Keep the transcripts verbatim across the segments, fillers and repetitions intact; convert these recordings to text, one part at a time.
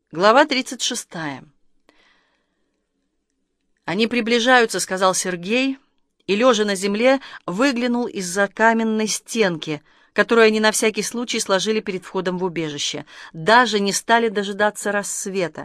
Глава тридцать шестая. «Они приближаются», — сказал Сергей, и, лежа на земле, выглянул из-за каменной стенки, которую они на всякий случай сложили перед входом в убежище. Даже не стали дожидаться рассвета.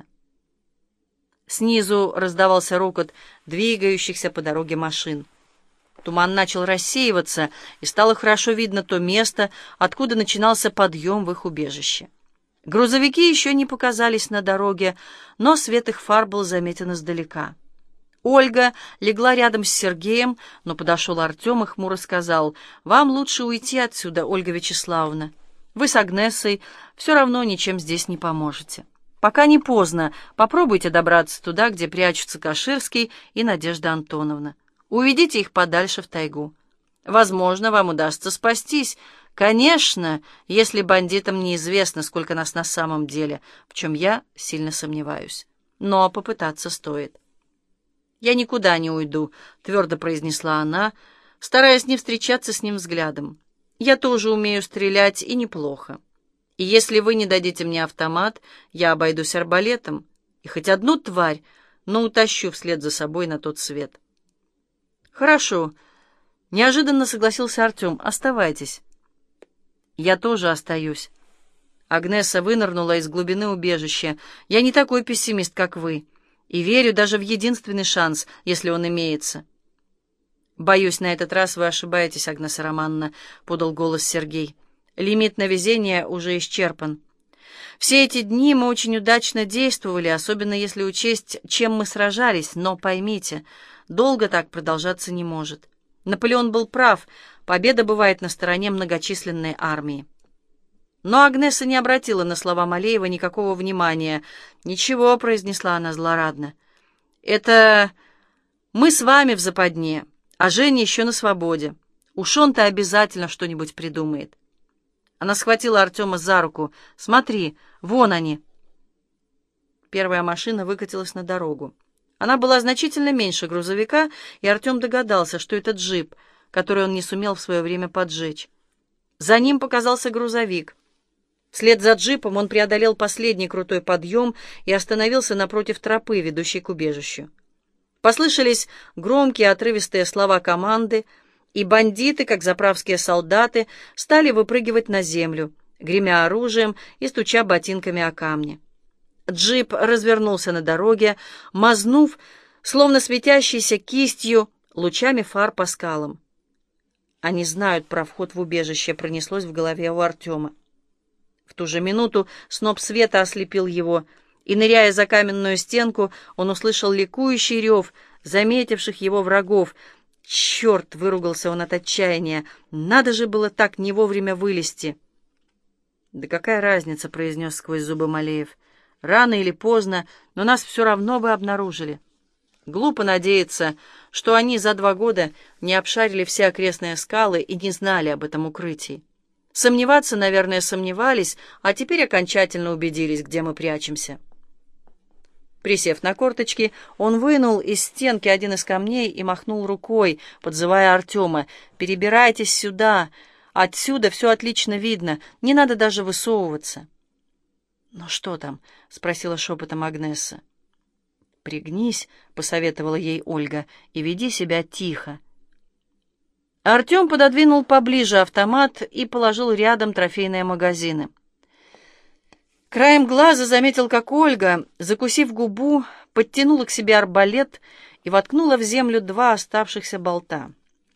Снизу раздавался рокот двигающихся по дороге машин. Туман начал рассеиваться, и стало хорошо видно то место, откуда начинался подъем в их убежище. Грузовики еще не показались на дороге, но свет их фар был заметен издалека. Ольга легла рядом с Сергеем, но подошел Артем и хмуро сказал: «Вам лучше уйти отсюда, Ольга Вячеславовна. Вы с Агнесой все равно ничем здесь не поможете. Пока не поздно, попробуйте добраться туда, где прячутся Каширский и Надежда Антоновна. Уведите их подальше в тайгу. Возможно, вам удастся спастись. Конечно, если бандитам неизвестно, сколько нас на самом деле, в чем я сильно сомневаюсь. Но попытаться стоит». «Я никуда не уйду», — твердо произнесла она, стараясь не встречаться с ним взглядом. «Я тоже умею стрелять, и неплохо. И если вы не дадите мне автомат, я обойдусь арбалетом, и хоть одну тварь, но утащу вслед за собой на тот свет». «Хорошо», — неожиданно согласился Артем. «Оставайтесь». «Я тоже остаюсь». Агнеса вынырнула из глубины убежища. «Я не такой пессимист, как вы, и верю даже в единственный шанс, если он имеется». «Боюсь, на этот раз вы ошибаетесь, Агнеса Романовна», — подал голос Сергей. «Лимит на везение уже исчерпан. Все эти дни мы очень удачно действовали, особенно если учесть, чем мы сражались, но поймите, долго так продолжаться не может. Наполеон был прав, победа бывает на стороне многочисленной армии». Но Агнеса не обратила на слова Малеева никакого внимания. «Ничего», — произнесла она злорадно. «Это мы с вами в западне, а Женя еще на свободе. Уж он-то обязательно что-нибудь придумает». Она схватила Артема за руку. «Смотри, вон они». Первая машина выкатилась на дорогу. Она была значительно меньше грузовика, и Артем догадался, что это джип, который он не сумел в свое время поджечь. За ним показался грузовик. Вслед за джипом он преодолел последний крутой подъем и остановился напротив тропы, ведущей к убежищу. Послышались громкие отрывистые слова команды, и бандиты, как заправские солдаты, стали выпрыгивать на землю, гремя оружием и стуча ботинками о камни. Джип развернулся на дороге, мазнув, словно светящейся кистью, лучами фар по скалам. «Они знают про вход в убежище», — пронеслось в голове у Артема. В ту же минуту сноп света ослепил его, и, ныряя за каменную стенку, он услышал ликующий рев заметивших его врагов. «Черт!» — выругался он от отчаяния. «Надо же было так не вовремя вылезти!» «Да какая разница?» — произнес сквозь зубы Малеев. «Рано или поздно, но нас все равно бы обнаружили. Глупо надеяться, что они за два года не обшарили все окрестные скалы и не знали об этом укрытии. Сомневаться, наверное, сомневались, а теперь окончательно убедились, где мы прячемся». Присев на корточки, он вынул из стенки один из камней и махнул рукой, подзывая Артема. «Перебирайтесь сюда. Отсюда все отлично видно. Не надо даже высовываться». «Ну что там?» — спросила шепотом Агнеса. «Пригнись», — посоветовала ей Ольга, — «и веди себя тихо». Артем пододвинул поближе автомат и положил рядом трофейные магазины. Краем глаза заметил, как Ольга, закусив губу, подтянула к себе арбалет и воткнула в землю два оставшихся болта.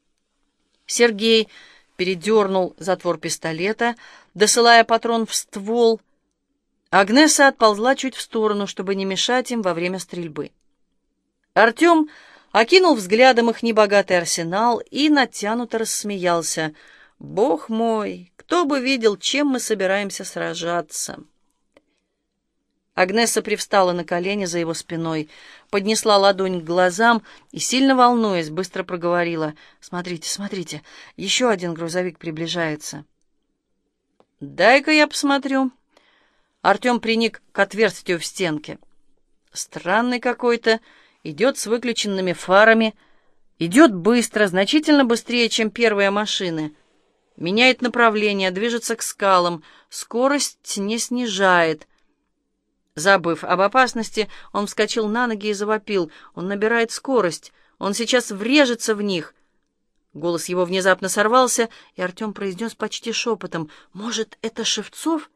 Сергей передернул затвор пистолета, досылая патрон в ствол. Агнеса отползла чуть в сторону, чтобы не мешать им во время стрельбы. Артем окинул взглядом их небогатый арсенал и натянуто рассмеялся. «Бог мой, кто бы видел, чем мы собираемся сражаться!» Агнеса привстала на колени за его спиной, поднесла ладонь к глазам и, сильно волнуясь, быстро проговорила: «Смотрите, смотрите, еще один грузовик приближается». «Дай-ка я посмотрю». Артем приник к отверстию в стенке. «Странный какой-то, идет с выключенными фарами, идет быстро, значительно быстрее, чем первые машины. Меняет направление, движется к скалам, скорость не снижает». Забыв об опасности, он вскочил на ноги и завопил. Он набирает скорость. Он сейчас врежется в них. Голос его внезапно сорвался, и Артем произнес почти шепотом: «Может, это Шевцов?»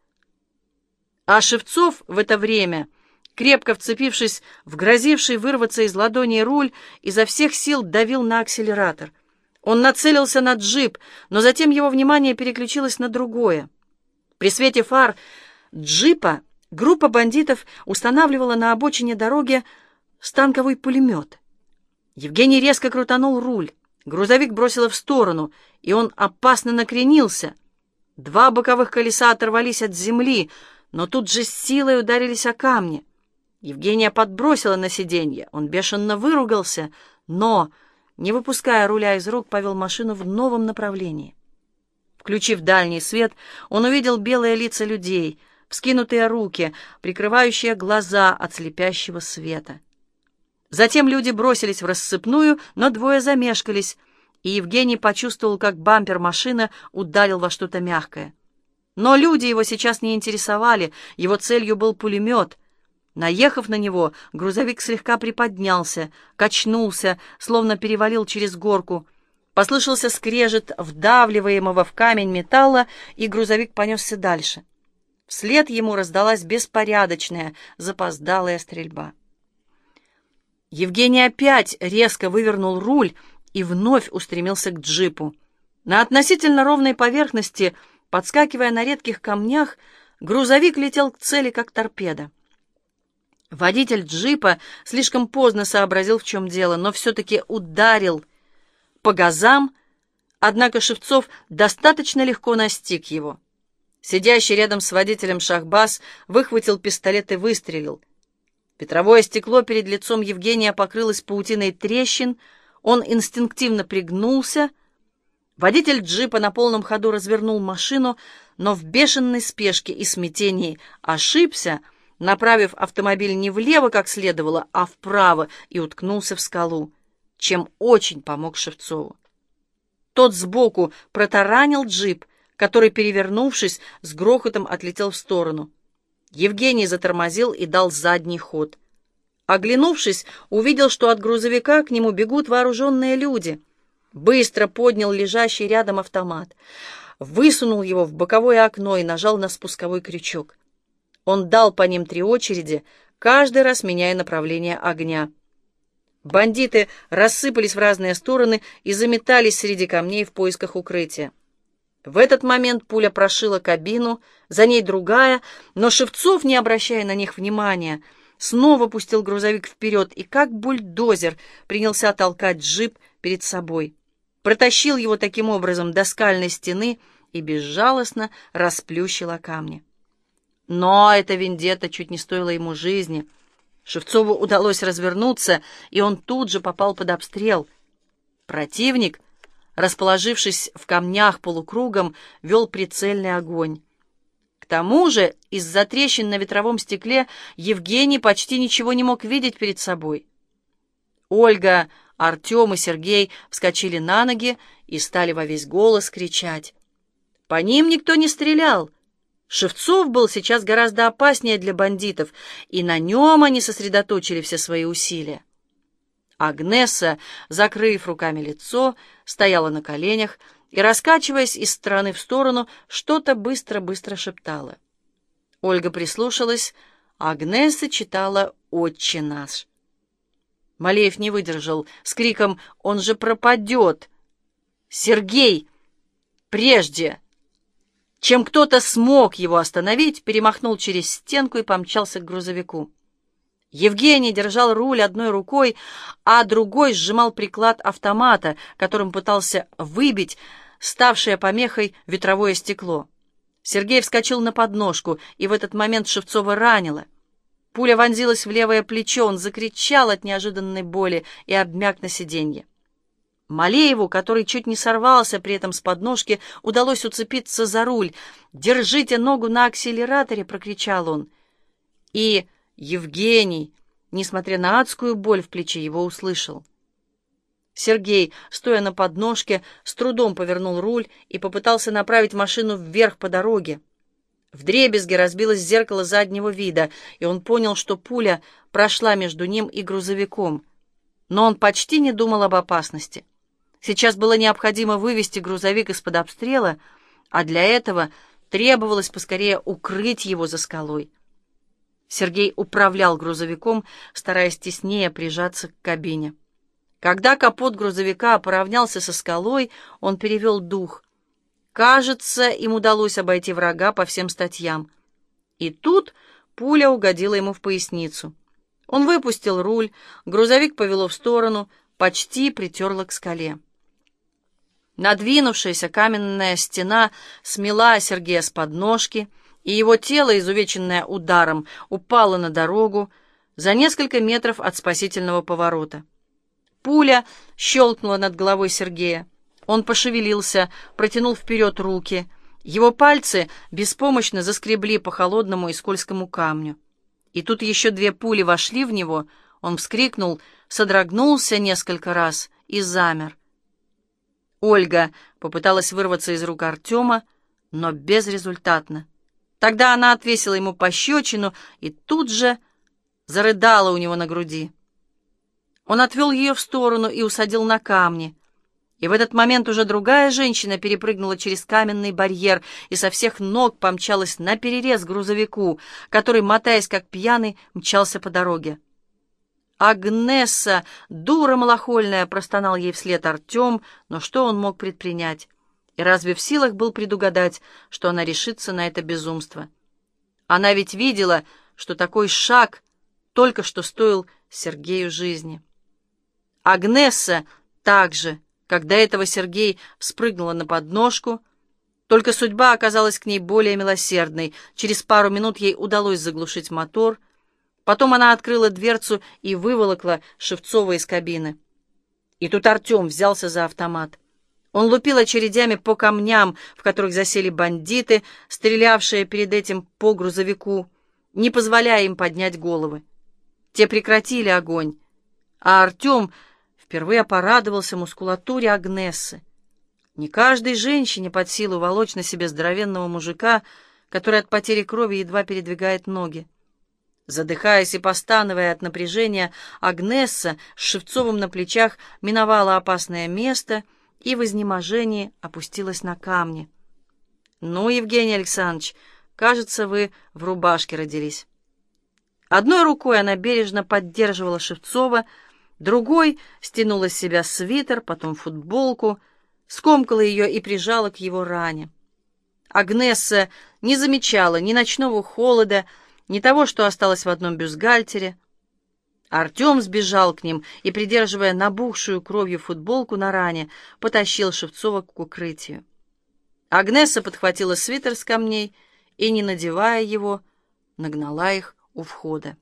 А Шевцов в это время, крепко вцепившись в грозивший вырваться из ладони руль, изо всех сил давил на акселератор. Он нацелился на джип, но затем его внимание переключилось на другое. При свете фар джипа группа бандитов устанавливала на обочине дороги станковый пулемет. Евгений резко крутанул руль. Грузовик бросило в сторону, и он опасно накренился. Два боковых колеса оторвались от земли, но тут же с силой ударились о камни. Евгения подбросила на сиденье. Он бешено выругался, но, не выпуская руля из рук, повел машину в новом направлении. Включив дальний свет, он увидел белые лица людей, вскинутые руки, прикрывающие глаза от слепящего света. Затем люди бросились в рассыпную, но двое замешкались, и Евгений почувствовал, как бампер машины ударил во что-то мягкое. Но люди его сейчас не интересовали, его целью был пулемет. Наехав на него, грузовик слегка приподнялся, качнулся, словно перевалил через горку. Послышался скрежет вдавливаемого в камень металла, и грузовик понесся дальше. Вслед ему раздалась беспорядочная, запоздалая стрельба. Евгений опять резко вывернул руль и вновь устремился к джипу. На относительно ровной поверхности, подскакивая на редких камнях, грузовик летел к цели, как торпеда. Водитель джипа слишком поздно сообразил, в чем дело, но все-таки ударил по газам, однако Шевцов достаточно легко настиг его. Сидящий рядом с водителем Шахбаз выхватил пистолет и выстрелил. Ветровое стекло перед лицом Евгения покрылось паутиной трещин, он инстинктивно пригнулся. Водитель джипа на полном ходу развернул машину, но в бешеной спешке и смятении ошибся, направив автомобиль не влево, как следовало, а вправо, и уткнулся в скалу, чем очень помог Шевцову. Тот сбоку протаранил джип, который, перевернувшись, с грохотом отлетел в сторону. Евгений затормозил и дал задний ход. Оглянувшись, увидел, что от грузовика к нему бегут вооруженные люди. Быстро поднял лежащий рядом автомат, высунул его в боковое окно и нажал на спусковой крючок. Он дал по ним три очереди, каждый раз меняя направление огня. Бандиты рассыпались в разные стороны и заметались среди камней в поисках укрытия. В этот момент пуля прошила кабину, за ней другая, но Шевцов, не обращая на них внимания, снова пустил грузовик вперед и, как бульдозер, принялся толкать джип перед собой. Протащил его таким образом до скальной стены и безжалостно расплющил о камни. Но эта вендетта чуть не стоила ему жизни. Шевцову удалось развернуться, и он тут же попал под обстрел. Противник, расположившись в камнях полукругом, вел прицельный огонь. К тому же из-за трещин на ветровом стекле Евгений почти ничего не мог видеть перед собой. Ольга, Артем и Сергей вскочили на ноги и стали во весь голос кричать. По ним никто не стрелял. Шевцов был сейчас гораздо опаснее для бандитов, и на нем они сосредоточили все свои усилия. Агнеса, закрыв руками лицо, стояла на коленях и, раскачиваясь из стороны в сторону, что-то быстро-быстро шептала. Ольга прислушалась, а Агнеса читала «Отче наш». Малеев не выдержал с криком «Он же пропадет!» Сергей, прежде чем кто-то смог его остановить, перемахнул через стенку и помчался к грузовику. Евгений держал руль одной рукой, а другой сжимал приклад автомата, которым пытался выбить ставшее помехой ветровое стекло. Сергей вскочил на подножку, и в этот момент Шевцова ранило. Пуля вонзилась в левое плечо, он закричал от неожиданной боли и обмяк на сиденье. Малееву, который чуть не сорвался при этом с подножки, удалось уцепиться за руль. «Держите ногу на акселераторе!» — прокричал он. И Евгений, несмотря на адскую боль в плече, его услышал. Сергей, стоя на подножке, с трудом повернул руль и попытался направить машину вверх по дороге. Вдребезги разбилось зеркало заднего вида, и он понял, что пуля прошла между ним и грузовиком. Но он почти не думал об опасности. Сейчас было необходимо вывести грузовик из-под обстрела, а для этого требовалось поскорее укрыть его за скалой. Сергей управлял грузовиком, стараясь теснее прижаться к кабине. Когда капот грузовика поравнялся со скалой, он перевел дух. Кажется, им удалось обойти врага по всем статьям. И тут пуля угодила ему в поясницу. Он выпустил руль, грузовик повело в сторону, почти притерло к скале. Надвинувшаяся каменная стена смела Сергея с подножки, и его тело, изувеченное ударом, упало на дорогу за несколько метров от спасительного поворота. Пуля щелкнула над головой Сергея. Он пошевелился, протянул вперед руки. Его пальцы беспомощно заскребли по холодному и скользкому камню. И тут еще две пули вошли в него. Он вскрикнул, содрогнулся несколько раз и замер. Ольга попыталась вырваться из рук Артема, но безрезультатно. Тогда она отвесила ему пощечину и тут же зарыдала у него на груди. Он отвел ее в сторону и усадил на камни. И в этот момент уже другая женщина перепрыгнула через каменный барьер и со всех ног помчалась наперерез грузовику, который, мотаясь как пьяный, мчался по дороге. «Агнесса, дура малохольная!» — простонал ей вслед Артем, но что он мог предпринять? И разве в силах был предугадать, что она решится на это безумство? Она ведь видела, что такой шаг только что стоил Сергею жизни. Агнесса также, как до этого Сергей спрыгнула на подножку, только судьба оказалась к ней более милосердной. Через пару минут ей удалось заглушить мотор. Потом она открыла дверцу и выволокла Шевцова из кабины. И тут Артем взялся за автомат. Он лупил очередями по камням, в которых засели бандиты, стрелявшие перед этим по грузовику, не позволяя им поднять головы. Те прекратили огонь, а Артем впервые порадовался мускулатуре Агнессы. Не каждой женщине под силу волочь на себе здоровенного мужика, который от потери крови едва передвигает ноги. Задыхаясь и постановая от напряжения, Агнесса с Шевцовым на плечах миновала опасное место и в изнеможении опустилась на камни. «Ну, Евгений Александрович, кажется, вы в рубашке родились». Одной рукой она бережно поддерживала Шевцова, другой стянула с себя свитер, потом футболку, скомкала ее и прижала к его ране. Агнесса не замечала ни ночного холода, ни того, что осталось в одном бюстгальтере. Артем сбежал к ним и, придерживая набухшую кровью футболку на ране, потащил Шевцова к укрытию. Агнесса подхватила свитер с камней и, не надевая его, нагнала их у входа.